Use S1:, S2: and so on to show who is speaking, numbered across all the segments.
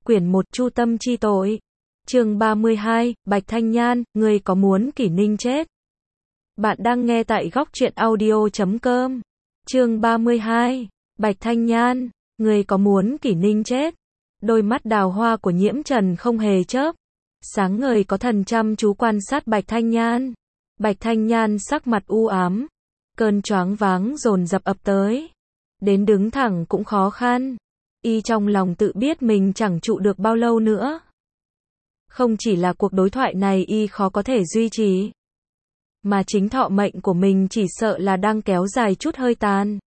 S1: Quyển 1 Chu tâm chi tội. Chương 32, Bạch Thanh Nhan, ngươi có muốn Kỷ Ninh chết? Bạn đang nghe tại góc truyện audio.com. Chương 32, Bạch Thanh Nhan, ngươi có muốn Kỷ Ninh chết? Đôi mắt đào hoa của Nhiễm Trần không hề chớp, sáng ngời có thần chăm chú quan sát Bạch Thanh Nhan. Bạch Thanh Nhan sắc mặt u ám, cơn choáng váng dồn dập ập tới, đến đứng thẳng cũng khó khăn. Y trong lòng tự biết mình chẳng trụ được bao lâu nữa. Không chỉ là cuộc đối thoại này y khó có thể duy trì, mà chính thọ mệnh của mình chỉ sợ là đang kéo dài chút hơi tàn.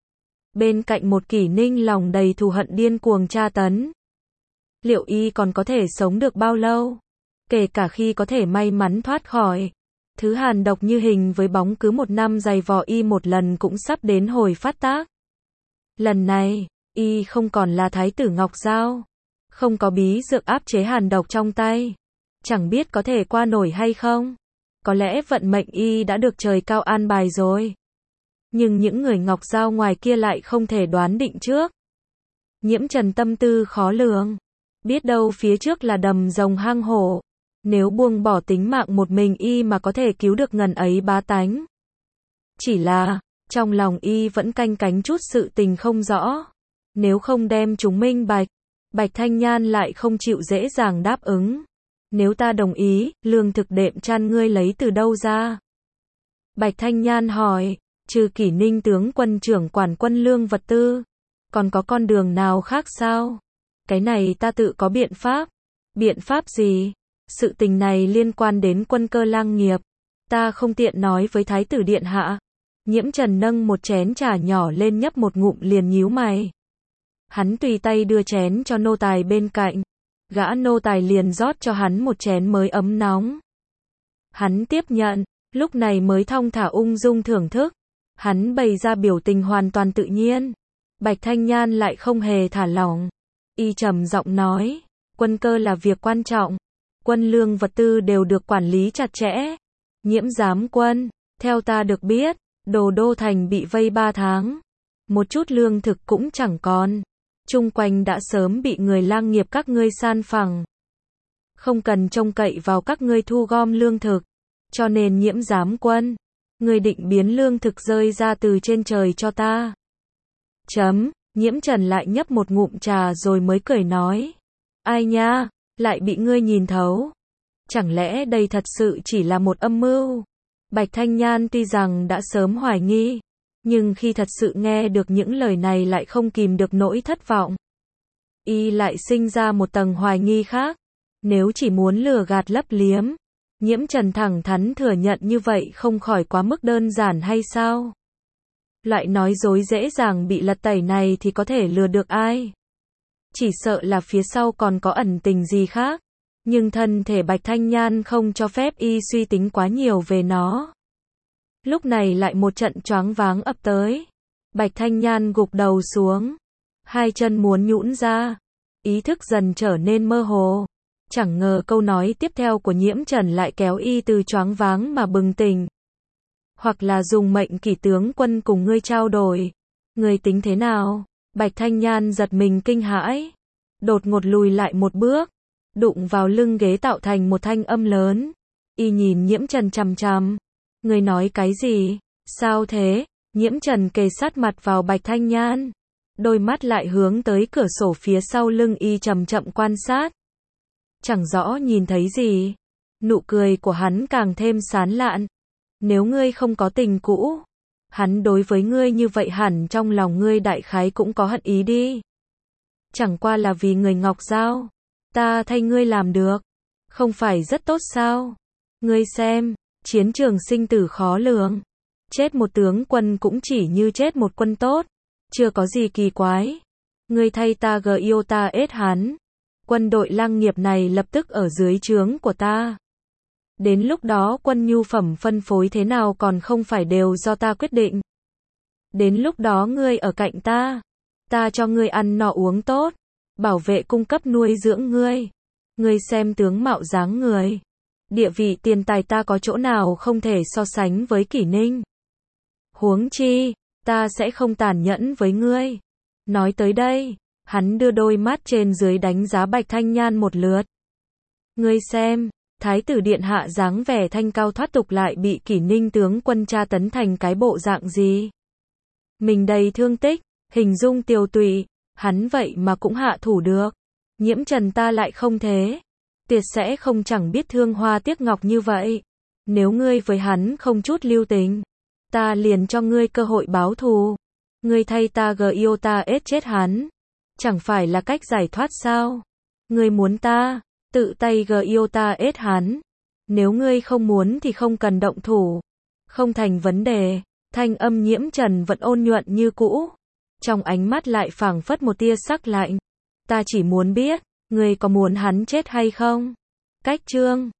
S1: Bên cạnh một Kỷ Ninh lòng đầy thù hận điên cuồng tra tấn. Liệu y còn có thể sống được bao lâu? Kể cả khi có thể may mắn thoát khỏi thứ hàn độc như hình với bóng cứ một năm giày vò y một lần cũng sắp đến hồi phát tác. Lần này, y không còn là thái tử Ngọc Giao, không có bí dược áp chế hàn độc trong tay, chẳng biết có thể qua nổi hay không. Có lẽ vận mệnh y đã được trời cao an bài rồi. Nhưng những người Ngọc Giao ngoài kia lại không thể đoán định trước. Nhiễm Trần tâm tư khó lường, biết đâu phía trước là đầm rồng hang hổ. Nếu buông bỏ tính mạng một mình y mà có thể cứu được ngần ấy bá tánh. Chỉ là, trong lòng y vẫn canh cánh chút sự tình không rõ. Nếu không đem chúng minh bạch, Bạch Thanh Nhan lại không chịu dễ dàng đáp ứng. Nếu ta đồng ý, lương thực đệm chăn ngươi lấy từ đâu ra? Bạch Thanh Nhan hỏi, trừ Kỷ Ninh tướng quân trưởng quản quân lương vật tư, còn có con đường nào khác sao? Cái này ta tự có biện pháp. Biện pháp gì? Sự tình này liên quan đến Quân Cơ Lang nghiệp, ta không tiện nói với thái tử điện hạ. Nhiễm Trần nâng một chén trà nhỏ lên nhấp một ngụm liền nhíu mày. Hắn tùy tay đưa chén cho nô tài bên cạnh, gã nô tài liền rót cho hắn một chén mới ấm nóng. Hắn tiếp nhận, lúc này mới thong thả ung dung thưởng thức. Hắn bày ra biểu tình hoàn toàn tự nhiên. Bạch Thanh Nhan lại không hề thả lỏng. Y trầm giọng nói, quân cơ là việc quan trọng, quân lương vật tư đều được quản lý chặt chẽ. Nhiễm giám quân, theo ta được biết, Đồ Đô Thành bị vây 3 tháng. Một chút lương thực cũng chẳng còn. Chung quanh đã sớm bị người lang nghiệp các ngươi san phẳng. Không cần trông cậy vào các ngươi thu gom lương thực. Cho nên Nhiễm giám quân, ngươi định biến lương thực rơi ra từ trên trời cho ta. Nhiễm Trần lại nhấp một ngụm trà rồi mới cười nói. Ai nha, lại bị ngươi nhìn thấu. Chẳng lẽ đây thật sự chỉ là một âm mưu? Bạch Thanh Nhan tuy rằng đã sớm hoài nghi, nhưng khi thật sự nghe được những lời này lại không kìm được nỗi thất vọng. Y lại sinh ra một tầng hoài nghi khác. Nếu chỉ muốn lừa gạt lấp liếm, Nhiễm Trần thẳng thắn thừa nhận như vậy không khỏi quá mức đơn giản hay sao? Loại nói dối dễ dàng bị lật tẩy này thì có thể lừa được ai? Chỉ sợ là phía sau còn có ẩn tình gì khác. Nhưng thân thể Bạch Thanh Nhan không cho phép y suy tính quá nhiều về nó. Lúc này lại một trận choáng váng ập tới. Bạch Thanh Nhan gục đầu xuống, hai chân muốn nhũn ra, ý thức dần trở nên mơ hồ. Chẳng ngờ câu nói tiếp theo của Nhiễm Trần lại kéo y từ choáng váng mà bừng tỉnh. Hoặc là dùng mệnh Kỷ tướng quân cùng ngươi trao đổi. Ngươi tính thế nào? Bạch Thanh Nhan giật mình kinh hãi, đột ngột lùi lại một bước, đụng vào lưng ghế tạo thành một thanh âm lớn. Y nhìn Nhiễm Trần chằm chằm. Ngươi nói cái gì? Sao thế? Nhiễm Trần kề sát mặt vào Bạch Thanh Nhan, đôi mắt lại hướng tới cửa sổ phía sau lưng y chậm chậm quan sát. Chẳng rõ nhìn thấy gì. Nụ cười của hắn càng thêm sán lạn. Nếu ngươi không có tình cũ, hắn đối với ngươi như vậy hẳn trong lòng ngươi đại khái cũng có hận ý đi. Chẳng qua là vì người Ngọc Giao, ta thay ngươi làm được, không phải rất tốt sao? Ngươi xem, chiến trường sinh tử khó lường, chết một tướng quân cũng chỉ như chết một quân tốt, chưa có gì kỳ quái. Ngươi thay ta yêu ta ết hắn, quân đội lang nghiệp này lập tức ở dưới trướng của ta. Đến lúc đó quân nhu phẩm phân phối thế nào còn không phải đều do ta quyết định. Đến lúc đó ngươi ở cạnh ta, ta cho ngươi ăn no uống tốt, bảo vệ cung cấp nuôi dưỡng ngươi. Ngươi xem tướng mạo dáng người, địa vị tiền tài ta có chỗ nào không thể so sánh với Kỷ Ninh. Huống chi, ta sẽ không tàn nhẫn với ngươi. Nói tới đây, Hắn đưa đôi mắt trên dưới đánh giá Bạch Thanh Nhan một lượt. Ngươi xem, Thái tử điện hạ dáng vẻ thanh cao thoát tục lại bị Kỷ Ninh tướng quân tra tấn thành cái bộ dạng gì? Mình đầy thương tích, hình dung tiều tụy, hắn vậy mà cũng hạ thủ được. Nhiễm Trần ta lại không thế. Tuyệt sẽ không chẳng biết thương hoa tiếc ngọc như vậy. Nếu ngươi với hắn không chút lưu tình, ta liền cho ngươi cơ hội báo thù. Ngươi thay ta Giota ết chết hắn. Chẳng phải là cách giải thoát sao? Ngươi muốn ta tự tay Giota ết hắn. Nếu ngươi không muốn thì không cần động thủ. Không thành vấn đề. Thanh âm Nhiễm Trần vẫn ôn nhuận như cũ. Trong ánh mắt lại phảng phất một tia sắc lạnh. Ta chỉ muốn biết, ngươi có muốn hắn chết hay không? Cách chương